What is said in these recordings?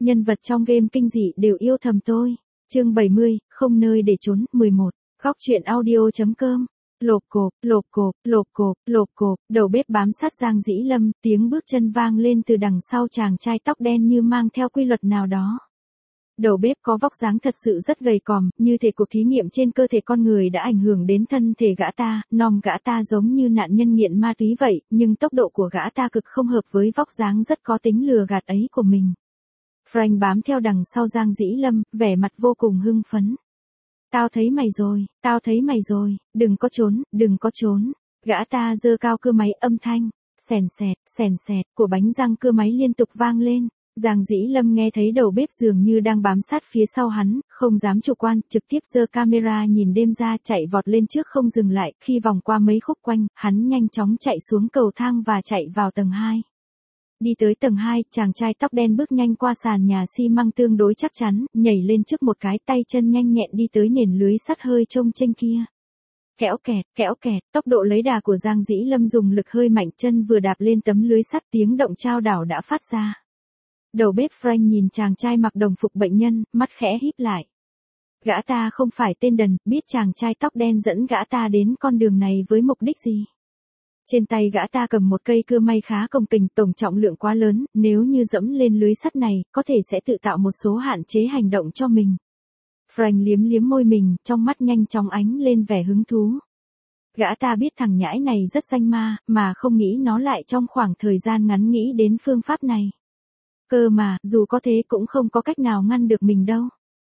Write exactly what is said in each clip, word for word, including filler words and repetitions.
Nhân vật trong game kinh dị đều yêu thầm tôi. Chương bảy mươi, không nơi để trốn, mười một. Góc truyện audio chấm com. Lộp cộp, lộp cộp, lộp cộp, lộp cộp, đầu bếp bám sát Giang Dĩ Lâm, tiếng bước chân vang lên từ đằng sau chàng trai tóc đen như mang theo quy luật nào đó. Đầu bếp có vóc dáng thật sự rất gầy còm, như thể cuộc thí nghiệm trên cơ thể con người đã ảnh hưởng đến thân thể gã ta, nom gã ta giống như nạn nhân nghiện ma túy vậy, nhưng tốc độ của gã ta cực không hợp với vóc dáng rất có tính lừa gạt ấy của mình. Frank bám theo đằng sau Giang Dĩ Lâm, vẻ mặt vô cùng hưng phấn. Tao thấy mày rồi, tao thấy mày rồi, đừng có trốn, đừng có trốn. Gã ta giơ cao cưa máy, âm thanh, sèn sẹt, sèn sẹt, của bánh răng cưa máy liên tục vang lên. Giang Dĩ Lâm nghe thấy đầu bếp dường như đang bám sát phía sau hắn, không dám chủ quan, trực tiếp giơ camera nhìn đêm ra chạy vọt lên trước không dừng lại, khi vòng qua mấy khúc quanh, hắn nhanh chóng chạy xuống cầu thang và chạy vào tầng hai. Đi tới tầng hai, chàng trai tóc đen bước nhanh qua sàn nhà xi măng tương đối chắc chắn, nhảy lên trước một cái, tay chân nhanh nhẹn đi tới nền lưới sắt hơi trông chênh kia. Kẽo kẹt, kẽo kẹt, tốc độ lấy đà của Giang Dĩ Lâm dùng lực hơi mạnh, chân vừa đạp lên tấm lưới sắt, tiếng động chao đảo đã phát ra. Đầu bếp Frank nhìn chàng trai mặc đồng phục bệnh nhân, mắt khẽ híp lại. Gã ta không phải tên đần, biết chàng trai tóc đen dẫn gã ta đến con đường này với mục đích gì. Trên tay gã ta cầm một cây cưa may khá cồng kềnh, tổng trọng lượng quá lớn, nếu như dẫm lên lưới sắt này, có thể sẽ tự tạo một số hạn chế hành động cho mình. Frank liếm liếm môi mình, trong mắt nhanh chóng ánh lên vẻ hứng thú. Gã ta biết thằng nhãi này rất danh ma, mà không nghĩ nó lại trong khoảng thời gian ngắn nghĩ đến phương pháp này. Cơ mà, dù có thế cũng không có cách nào ngăn được mình đâu.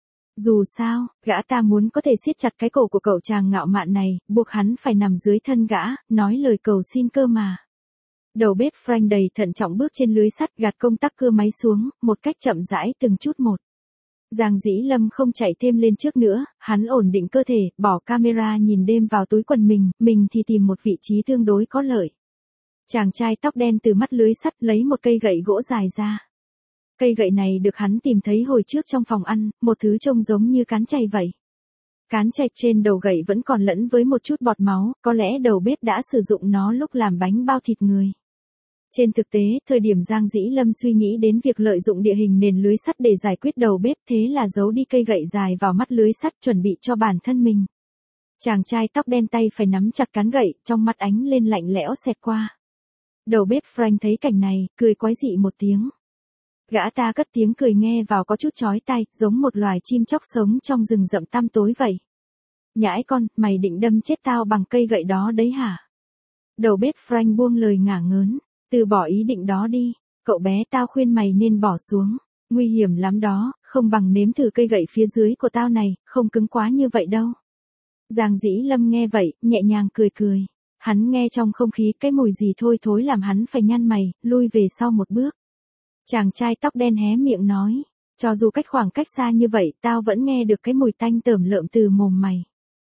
Dù sao, gã ta muốn có thể siết chặt cái cổ của cậu chàng ngạo mạn này, buộc hắn phải nằm dưới thân gã, nói lời cầu xin cơ mà. Đầu bếp Frank đầy thận trọng bước trên lưới sắt, gạt công tắc cưa máy xuống, một cách chậm rãi từng chút một. Giang Dĩ Lâm không chạy thêm lên trước nữa, hắn ổn định cơ thể, bỏ camera nhìn đêm vào túi quần mình, mình thì tìm một vị trí tương đối có lợi. Chàng trai tóc đen từ mắt lưới sắt lấy một cây gậy gỗ dài ra. Cây gậy này được hắn tìm thấy hồi trước trong phòng ăn, một thứ trông giống như cán chày vậy. Cán chày trên đầu gậy vẫn còn lẫn với một chút bọt máu, có lẽ đầu bếp đã sử dụng nó lúc làm bánh bao thịt người. Trên thực tế, thời điểm Giang Dĩ Lâm suy nghĩ đến việc lợi dụng địa hình nền lưới sắt để giải quyết đầu bếp, thế là giấu đi cây gậy dài vào mắt lưới sắt chuẩn bị cho bản thân mình. Chàng trai tóc đen tay phải nắm chặt cán gậy, trong mắt ánh lên lạnh lẽo xẹt qua. Đầu bếp Frank thấy cảnh này, cười quái dị một tiếng. Gã ta cất tiếng cười nghe vào có chút chói tai, giống một loài chim chóc sống trong rừng rậm tăm tối vậy. Nhãi con, mày định đâm chết tao bằng cây gậy đó đấy hả? Đầu bếp Frank buông lời ngả ngớn, từ bỏ ý định đó đi, cậu bé, tao khuyên mày nên bỏ xuống, nguy hiểm lắm đó, không bằng nếm thử cây gậy phía dưới của tao này, không cứng quá như vậy đâu. Giang Dĩ Lâm nghe vậy, nhẹ nhàng cười cười. Hắn nghe trong không khí cái mùi gì thôi thối làm hắn phải nhăn mày, lui về sau một bước. Chàng trai tóc đen hé miệng nói, cho dù cách khoảng cách xa như vậy, tao vẫn nghe được cái mùi tanh tởm lợm từ mồm mày.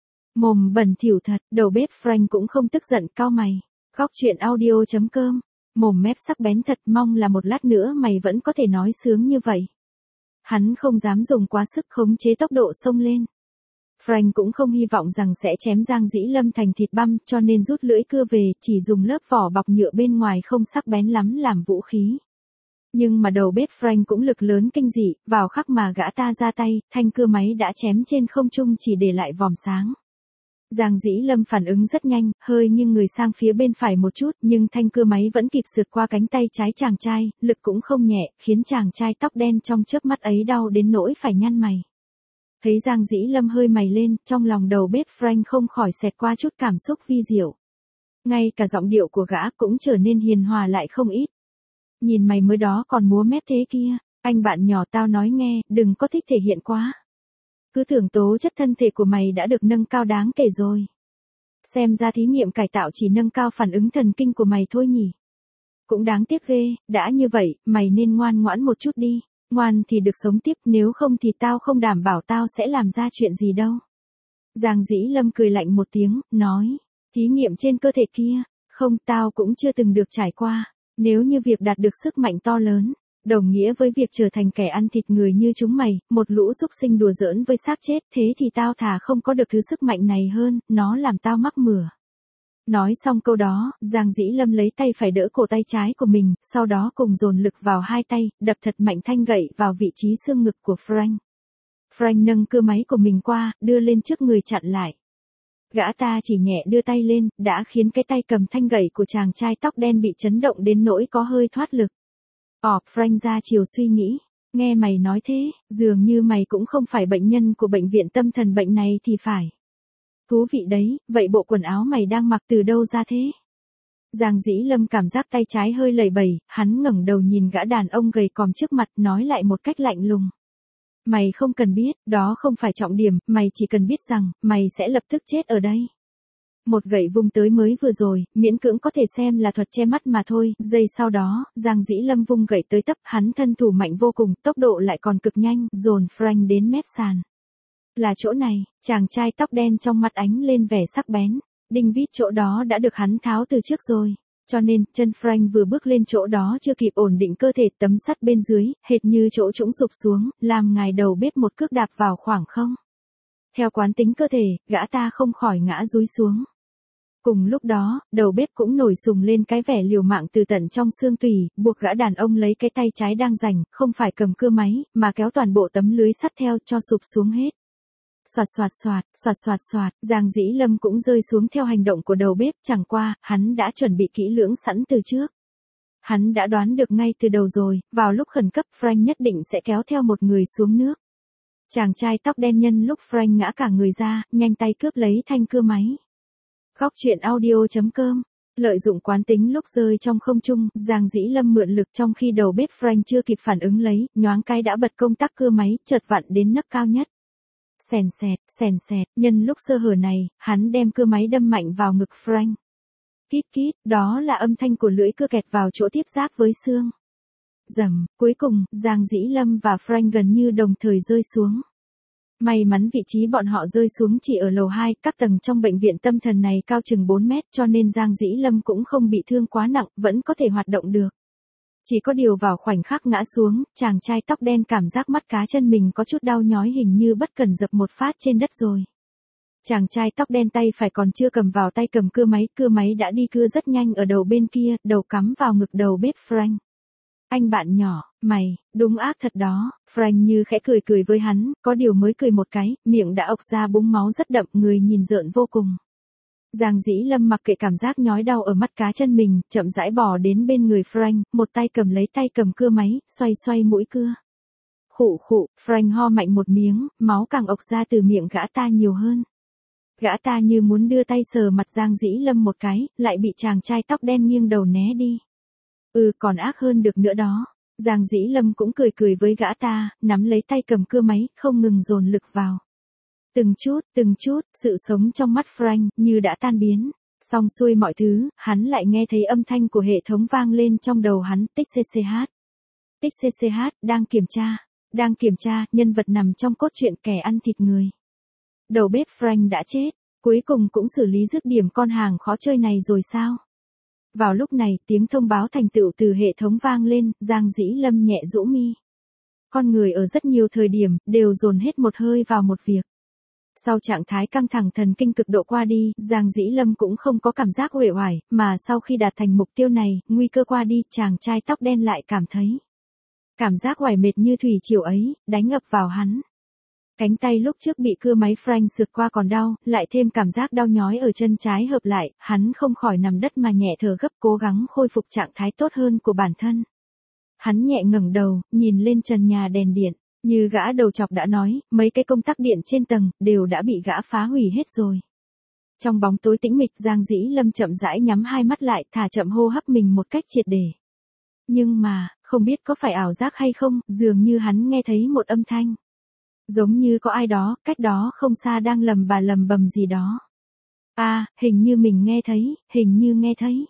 Mồm bẩn thỉu thật, đầu bếp Frank cũng không tức giận, cau mày. Góc truyện audio chấm com, mồm mép sắc bén thật, mong là một lát nữa mày vẫn có thể nói sướng như vậy. Hắn không dám dùng quá sức khống chế tốc độ xông lên. Frank cũng không hy vọng rằng sẽ chém Giang Dĩ Lâm thành thịt băm, cho nên rút lưỡi cưa về, chỉ dùng lớp vỏ bọc nhựa bên ngoài không sắc bén lắm làm vũ khí. Nhưng mà đầu bếp Frank cũng lực lớn kinh dị, vào khắc mà gã ta ra tay, thanh cưa máy đã chém trên không trung chỉ để lại vòm sáng. Giang Dĩ Lâm phản ứng rất nhanh, hơi nghiêng người sang phía bên phải một chút, nhưng thanh cưa máy vẫn kịp sượt qua cánh tay trái chàng trai, lực cũng không nhẹ, khiến chàng trai tóc đen trong chớp mắt ấy đau đến nỗi phải nhăn mày. Thấy Giang Dĩ Lâm hơi mày lên, trong lòng đầu bếp Frank không khỏi xẹt qua chút cảm xúc vi diệu. Ngay cả giọng điệu của gã cũng trở nên hiền hòa lại không ít. Nhìn mày mới đó còn múa mép thế kia, anh bạn nhỏ, tao nói nghe, đừng có thích thể hiện quá. Cứ tưởng tố chất thân thể của mày đã được nâng cao đáng kể rồi. Xem ra thí nghiệm cải tạo chỉ nâng cao phản ứng thần kinh của mày thôi nhỉ. Cũng đáng tiếc ghê, đã như vậy, mày nên ngoan ngoãn một chút đi. Ngoan thì được sống tiếp, nếu không thì tao không đảm bảo tao sẽ làm ra chuyện gì đâu. Giang Dĩ Lâm cười lạnh một tiếng, nói, thí nghiệm trên cơ thể kia, không, tao cũng chưa từng được trải qua. Nếu như việc đạt được sức mạnh to lớn, đồng nghĩa với việc trở thành kẻ ăn thịt người như chúng mày, một lũ súc sinh đùa giỡn với xác chết, thế thì tao thà không có được thứ sức mạnh này hơn, nó làm tao mắc mửa. Nói xong câu đó, Giang Dĩ Lâm lấy tay phải đỡ cổ tay trái của mình, sau đó cùng dồn lực vào hai tay, đập thật mạnh thanh gậy vào vị trí xương ngực của Frank. Frank nâng cưa máy của mình qua, đưa lên trước người chặn lại. Gã ta chỉ nhẹ đưa tay lên, đã khiến cái tay cầm thanh gậy của chàng trai tóc đen bị chấn động đến nỗi có hơi thoát lực. Ỏ, Frank ra chiều suy nghĩ. Nghe mày nói thế, dường như mày cũng không phải bệnh nhân của bệnh viện tâm thần bệnh này thì phải. Thú vị đấy, vậy bộ quần áo mày đang mặc từ đâu ra thế? Giang Dĩ Lâm cảm giác tay trái hơi lẩy bẩy, hắn ngẩng đầu nhìn gã đàn ông gầy còm trước mặt nói lại một cách lạnh lùng. Mày không cần biết, đó không phải trọng điểm, mày chỉ cần biết rằng, mày sẽ lập tức chết ở đây. Một gậy vung tới mới vừa rồi, miễn cưỡng có thể xem là thuật che mắt mà thôi, giây sau đó, Giang Dĩ Lâm vung gậy tới tấp, hắn thân thủ mạnh vô cùng, tốc độ lại còn cực nhanh, dồn Frank đến mép sàn. Là chỗ này, chàng trai tóc đen trong mắt ánh lên vẻ sắc bén, đinh vít chỗ đó đã được hắn tháo từ trước rồi. Cho nên, chân Frank vừa bước lên chỗ đó chưa kịp ổn định cơ thể, tấm sắt bên dưới, hệt như chỗ trũng sụp xuống, làm ngài đầu bếp một cước đạp vào khoảng không. Theo quán tính cơ thể, gã ta không khỏi ngã dúi xuống. Cùng lúc đó, đầu bếp cũng nổi sùng lên cái vẻ liều mạng từ tận trong xương tủy, buộc gã đàn ông lấy cái tay trái đang rảnh, không phải cầm cưa máy, mà kéo toàn bộ tấm lưới sắt theo cho sụp xuống hết. Soạt soạt soạt, soạt soạt soạt, Giang Dĩ Lâm cũng rơi xuống theo hành động của đầu bếp, chẳng qua, hắn đã chuẩn bị kỹ lưỡng sẵn từ trước. Hắn đã đoán được ngay từ đầu rồi, vào lúc khẩn cấp Frank nhất định sẽ kéo theo một người xuống nước. Chàng trai tóc đen nhân lúc Frank ngã cả người ra, nhanh tay cướp lấy thanh cưa máy. Góc truyện audio chấm com. Lợi dụng quán tính lúc rơi trong không trung, Giang Dĩ Lâm mượn lực trong khi đầu bếp Frank chưa kịp phản ứng lấy, nhoáng cái đã bật công tắc cưa máy, chợt vặn đến nấc cao nhất. Sèn sẹt, sèn sẹt, nhân lúc sơ hở này, hắn đem cưa máy đâm mạnh vào ngực Frank. Kít kít, đó là âm thanh của lưỡi cưa kẹt vào chỗ tiếp giáp với xương. Rầm, cuối cùng, Giang Dĩ Lâm và Frank gần như đồng thời rơi xuống. May mắn vị trí bọn họ rơi xuống chỉ ở lầu hai, các tầng trong bệnh viện tâm thần này cao chừng bốn mét cho nên Giang Dĩ Lâm cũng không bị thương quá nặng, vẫn có thể hoạt động được. Chỉ có điều vào khoảnh khắc ngã xuống, chàng trai tóc đen cảm giác mắt cá chân mình có chút đau nhói hình như bất cần dập một phát trên đất rồi. Chàng trai tóc đen tay phải còn chưa cầm vào tay cầm cưa máy, cưa máy đã đi cưa rất nhanh ở đầu bên kia, đầu cắm vào ngực đầu bếp Frank. Anh bạn nhỏ, mày, đúng ác thật đó, Frank như khẽ cười cười với hắn, có điều mới cười một cái, miệng đã ộc ra búng máu rất đậm, người nhìn rợn vô cùng. Giang Dĩ Lâm mặc kệ cảm giác nhói đau ở mắt cá chân mình, chậm rãi bò đến bên người Frank, một tay cầm lấy tay cầm cưa máy, xoay xoay mũi cưa. Khụ khụ, Frank ho mạnh một miếng, máu càng ộc ra từ miệng gã ta nhiều hơn. Gã ta như muốn đưa tay sờ mặt Giang Dĩ Lâm một cái, lại bị chàng trai tóc đen nghiêng đầu né đi. Ừ, còn ác hơn được nữa đó. Giang Dĩ Lâm cũng cười cười với gã ta, nắm lấy tay cầm cưa máy, không ngừng dồn lực vào. Từng chút, từng chút, sự sống trong mắt Frank như đã tan biến. Xong xuôi mọi thứ, hắn lại nghe thấy âm thanh của hệ thống vang lên trong đầu hắn, tích xxh. Tích xxh, đang kiểm tra. Đang kiểm tra, nhân vật nằm trong cốt truyện kẻ ăn thịt người. Đầu bếp Frank đã chết, cuối cùng cũng xử lý dứt điểm con hàng khó chơi này rồi sao? Vào lúc này, tiếng thông báo thành tựu từ hệ thống vang lên, Giang Dĩ Lâm nhẹ rũ mi. Con người ở rất nhiều thời điểm, đều dồn hết một hơi vào một việc. Sau trạng thái căng thẳng thần kinh cực độ qua đi, Giang Dĩ Lâm cũng không có cảm giác uể oải, mà sau khi đạt thành mục tiêu này, nguy cơ qua đi, chàng trai tóc đen lại cảm thấy. Cảm giác oải mệt như thủy triều ấy, đánh ập vào hắn. Cánh tay lúc trước bị cưa máy Frank sượt qua còn đau, lại thêm cảm giác đau nhói ở chân trái hợp lại, hắn không khỏi nằm đất mà nhẹ thở gấp cố gắng khôi phục trạng thái tốt hơn của bản thân. Hắn nhẹ ngẩng đầu, nhìn lên trần nhà đèn điện, như gã đầu chọc đã nói, mấy cái công tắc điện trên tầng, đều đã bị gã phá hủy hết rồi. Trong bóng tối tĩnh mịch Giang Dĩ Lâm chậm rãi nhắm hai mắt lại, thả chậm hô hấp mình một cách triệt để. Nhưng mà, không biết có phải ảo giác hay không, dường như hắn nghe thấy một âm thanh. Giống như có ai đó, cách đó không xa đang lầm bà lầm bầm gì đó. À, hình như mình nghe thấy, hình như nghe thấy.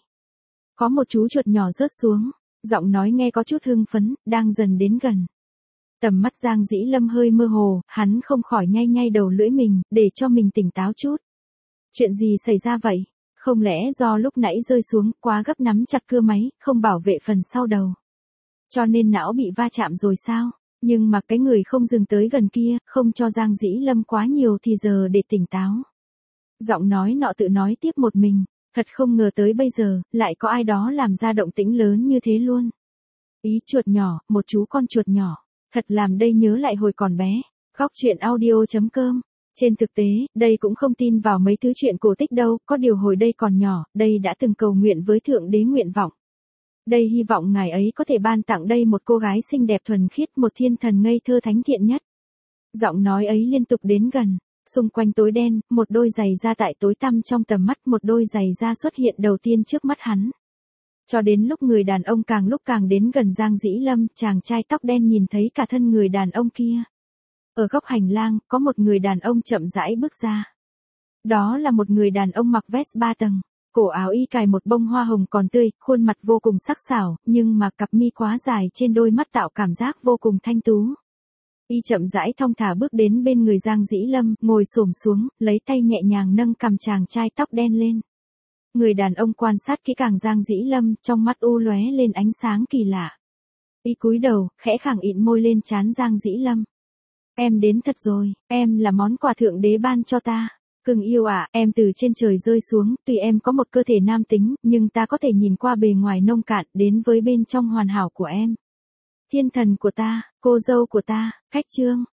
Có một chú chuột nhỏ rớt xuống, giọng nói nghe có chút hưng phấn, đang dần đến gần. Tầm mắt Giang Dĩ Lâm hơi mơ hồ, hắn không khỏi nhay nhay đầu lưỡi mình, để cho mình tỉnh táo chút. Chuyện gì xảy ra vậy? Không lẽ do lúc nãy rơi xuống, quá gấp nắm chặt cưa máy, không bảo vệ phần sau đầu. Cho nên não bị va chạm rồi sao? Nhưng mà cái người không dừng tới gần kia, không cho Giang Dĩ Lâm quá nhiều thì giờ để tỉnh táo. Giọng nói nọ tự nói tiếp một mình, Thật không ngờ tới bây giờ, lại có ai đó làm ra động tĩnh lớn như thế luôn. Ý chuột nhỏ, một chú con chuột nhỏ. Thật làm đây nhớ lại hồi còn bé. Góc chuyện audio.com. Trên thực tế, đây cũng không tin vào mấy thứ chuyện cổ tích đâu, có điều hồi đây còn nhỏ, đây đã từng cầu nguyện với Thượng Đế nguyện vọng. Đây hy vọng ngài ấy có thể ban tặng đây một cô gái xinh đẹp thuần khiết, một thiên thần ngây thơ thánh thiện nhất. Giọng nói ấy liên tục đến gần. Xung quanh tối đen, một đôi giày da tại tối tăm trong tầm mắt, một đôi giày da xuất hiện đầu tiên trước mắt hắn. Cho đến lúc người đàn ông càng lúc càng đến gần Giang Dĩ Lâm, chàng trai tóc đen nhìn thấy cả thân người đàn ông kia. Ở góc hành lang, có một người đàn ông chậm rãi bước ra. Đó là một người đàn ông mặc vest ba tầng, cổ áo y cài một bông hoa hồng còn tươi, khuôn mặt vô cùng sắc sảo, nhưng mà cặp mi quá dài trên đôi mắt tạo cảm giác vô cùng thanh tú. Y chậm rãi thong thả bước đến bên người Giang Dĩ Lâm, ngồi xổm xuống, lấy tay nhẹ nhàng nâng cằm chàng trai tóc đen lên. Người đàn ông quan sát kỹ càng Giang Dĩ Lâm, trong mắt u lóe lên ánh sáng kỳ lạ. Y cúi đầu, khẽ khàng ịn môi lên trán Giang Dĩ Lâm. Em đến thật rồi, em là món quà Thượng Đế ban cho ta. Cưng yêu ạ, em từ trên trời rơi xuống, tuy em có một cơ thể nam tính, nhưng ta có thể nhìn qua bề ngoài nông cạn, đến với bên trong hoàn hảo của em. Thiên thần của ta, cô dâu của ta, khách trương.